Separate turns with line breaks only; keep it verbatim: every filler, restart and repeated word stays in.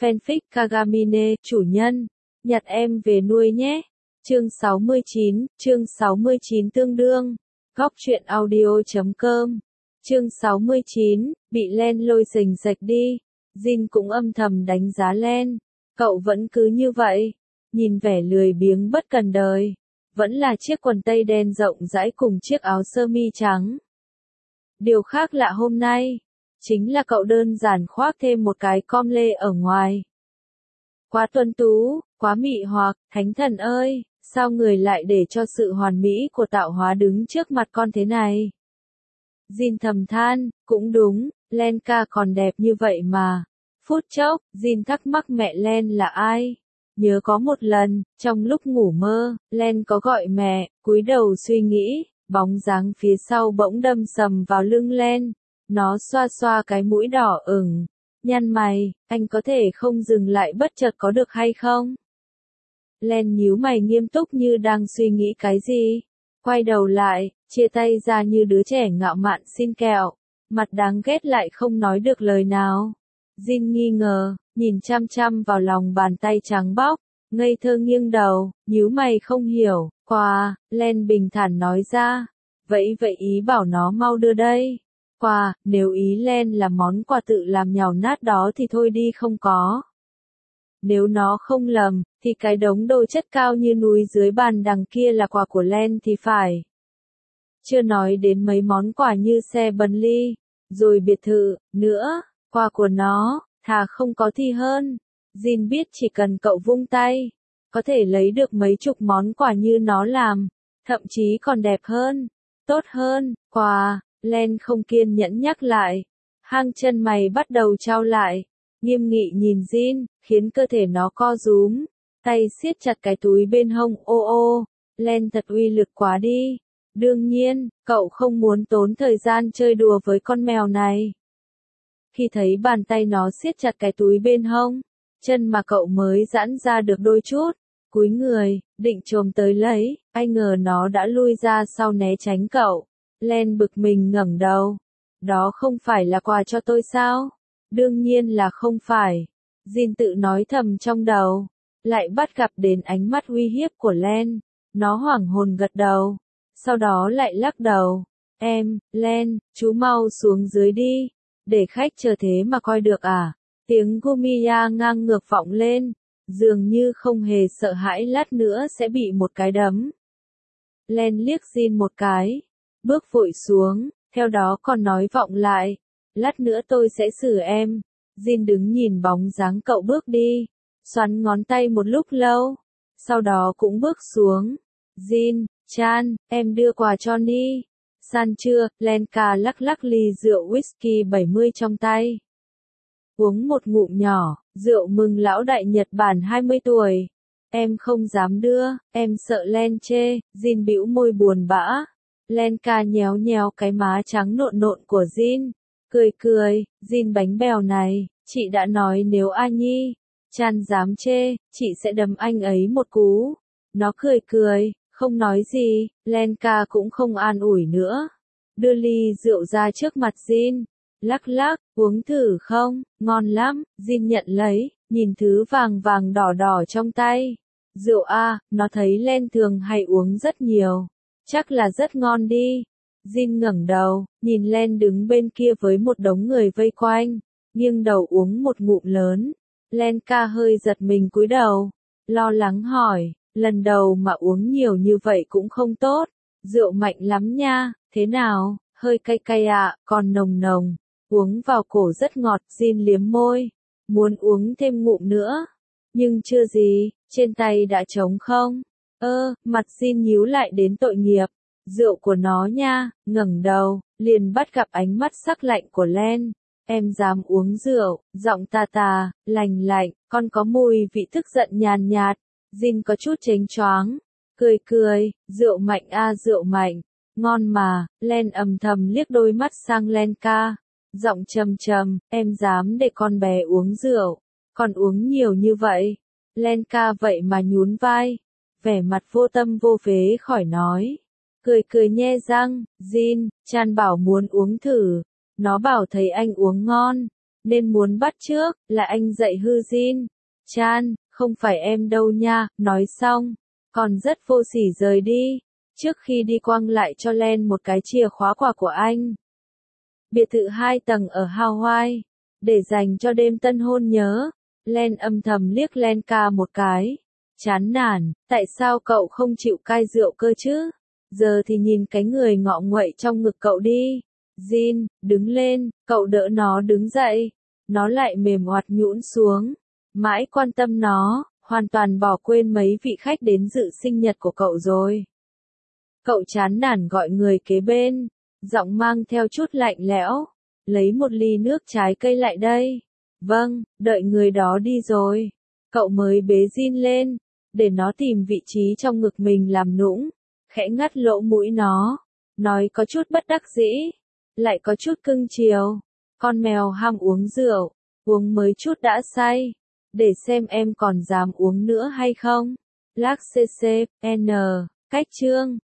Fanfic Kagamine, chủ nhân, nhặt em về nuôi nhé. Chương sáu mươi chín, chương sáu mươi chín tương đương. Góc truyện audio chấm com. Chương sáu mươi chín, bị Len lôi rình rạch đi. Jin cũng âm thầm đánh giá Len. Cậu vẫn cứ như vậy, nhìn vẻ lười biếng bất cần đời. Vẫn là chiếc quần tây đen rộng rãi cùng chiếc áo sơ mi trắng. Điều khác lạ hôm nay, chính là cậu đơn giản khoác thêm một cái com lê ở ngoài. Quá tuấn tú, quá mị hoặc, thánh thần ơi, sao người lại để cho sự hoàn mỹ của tạo hóa đứng trước mặt con thế này? Jin thầm than, cũng đúng, Len ca còn đẹp như vậy mà. Phút chốc, Jin thắc mắc mẹ Len là ai? Nhớ có một lần, trong lúc ngủ mơ, Len có gọi mẹ, cúi đầu suy nghĩ, bóng dáng phía sau bỗng đâm sầm vào lưng Len. Nó xoa xoa cái mũi đỏ ửng, nhăn mày, anh có thể không dừng lại bất chợt có được hay không? Len nhíu mày nghiêm túc như đang suy nghĩ cái gì. Quay đầu lại, chia tay ra như đứa trẻ ngạo mạn xin kẹo, mặt đáng ghét lại không nói được lời nào. Jin nghi ngờ, nhìn chăm chăm vào lòng bàn tay trắng bóc, ngây thơ nghiêng đầu, nhíu mày không hiểu. Quà, Len bình thản nói ra. Vậy vậy ý bảo nó mau đưa đây. Quà, nếu ý Len là món quà tự làm nhàu nát đó thì thôi đi không có. Nếu nó không lầm, thì cái đống đồ chất cao như núi dưới bàn đằng kia là quà của Len thì phải. Chưa nói đến mấy món quà như xe Bentley, rồi biệt thự, nữa, quà của nó, thà không có thì hơn. Jin biết chỉ cần cậu vung tay, có thể lấy được mấy chục món quà như nó làm, thậm chí còn đẹp hơn, tốt hơn. Quà, Len không kiên nhẫn nhắc lại, hang chân mày bắt đầu trao lại, nghiêm nghị nhìn Jin, khiến cơ thể nó co rúm, tay siết chặt cái túi bên hông. Ô ô, Len thật uy lực quá đi. Đương nhiên, cậu không muốn tốn thời gian chơi đùa với con mèo này. Khi thấy bàn tay nó siết chặt cái túi bên hông, chân mà cậu mới giãn ra được đôi chút, cúi người, định chồm tới lấy, ai ngờ nó đã lui ra sau né tránh cậu. Len bực mình ngẩng đầu. Đó không phải là quà cho tôi sao? Đương nhiên là không phải. Jin tự nói thầm trong đầu. Lại bắt gặp đến ánh mắt uy hiếp của Len. Nó hoảng hồn gật đầu. Sau đó lại lắc đầu. Em, Len, chú mau xuống dưới đi. Để khách chờ thế mà coi được à? Tiếng Gumiya ngang ngược vọng lên. Dường như không hề sợ hãi lát nữa sẽ bị một cái đấm. Len liếc Jin một cái. Bước vội xuống, theo đó còn nói vọng lại. Lát nữa tôi sẽ xử em. Jin đứng nhìn bóng dáng cậu bước đi, xoắn ngón tay một lúc lâu, sau đó cũng bước xuống. Jin, Chan, em đưa quà cho Ni. San chưa? Lenka lắc lắc ly rượu whisky bảy mươi trong tay. Uống một ngụm nhỏ, rượu mừng lão đại Nhật Bản hai mươi tuổi. Em không dám đưa, em sợ Len chê. Jin bĩu môi buồn bã. Lenka nhéo nhéo cái má trắng nộn nộn của Jin, cười cười. Jin bánh bèo này, chị đã nói nếu A Nhi, Chan dám chê, chị sẽ đấm anh ấy một cú. Nó cười cười, không nói gì. Lenka cũng không an ủi nữa, đưa ly rượu ra trước mặt Jin, lắc lắc, uống thử không, ngon lắm. Jin nhận lấy, nhìn thứ vàng vàng đỏ đỏ trong tay. Rượu a, nó thấy Len thường hay uống rất nhiều. Chắc là rất ngon đi. Jin ngẩng đầu, nhìn Len đứng bên kia với một đống người vây quanh, nghiêng đầu uống một ngụm lớn. Lenka hơi giật mình cúi đầu, lo lắng hỏi, lần đầu mà uống nhiều như vậy cũng không tốt, rượu mạnh lắm nha, thế nào, hơi cay cay ạ, à, còn nồng nồng, uống vào cổ rất ngọt. Jin liếm môi, muốn uống thêm ngụm nữa, nhưng chưa gì, trên tay đã trống không. Ơ, mặt Jin nhíu lại đến tội nghiệp. Rượu của nó nha. Ngẩng đầu, liền bắt gặp ánh mắt sắc lạnh của Len. Em dám uống rượu? Giọng tà tà, lành lạnh, còn có mùi vị tức giận nhàn nhạt. Jin có chút chếnh choáng, cười cười. Rượu mạnh a, à, rượu mạnh, ngon mà. Len âm thầm liếc đôi mắt sang Lenka, giọng trầm trầm, em dám để con bé uống rượu, còn uống nhiều như vậy. Lenka vậy mà nhún vai, vẻ mặt vô tâm vô phế khỏi nói, cười cười nhe răng. Jin, Chan bảo muốn uống thử, nó bảo thấy anh uống ngon, nên muốn bắt chước, là anh dạy hư Jin. Chan, không phải em đâu nha, nói xong, còn rất vô sỉ rời đi, trước khi đi quăng lại cho Len một cái chìa khóa quà của anh. Biệt thự hai tầng ở Hawaii, để dành cho đêm tân hôn nhớ. Len âm thầm liếc Lenka một cái. Chán nản, tại sao cậu không chịu cai rượu cơ chứ? Giờ thì nhìn cái người ngọ nguậy trong ngực cậu đi. Jin, đứng lên, cậu đỡ nó đứng dậy. Nó lại mềm oặt nhũn xuống. Mãi quan tâm nó, hoàn toàn bỏ quên mấy vị khách đến dự sinh nhật của cậu rồi. Cậu chán nản gọi người kế bên, giọng mang theo chút lạnh lẽo. Lấy một ly nước trái cây lại đây. Vâng, đợi người đó đi rồi. Cậu mới bế Jin lên, để nó tìm vị trí trong ngực mình làm nũng, khẽ ngắt lỗ mũi nó, nói có chút bất đắc dĩ, lại có chút cưng chiều. Con mèo ham uống rượu, uống mới chút đã say, để xem em còn dám uống nữa hay không. Lắc xê xê, N, cách chương.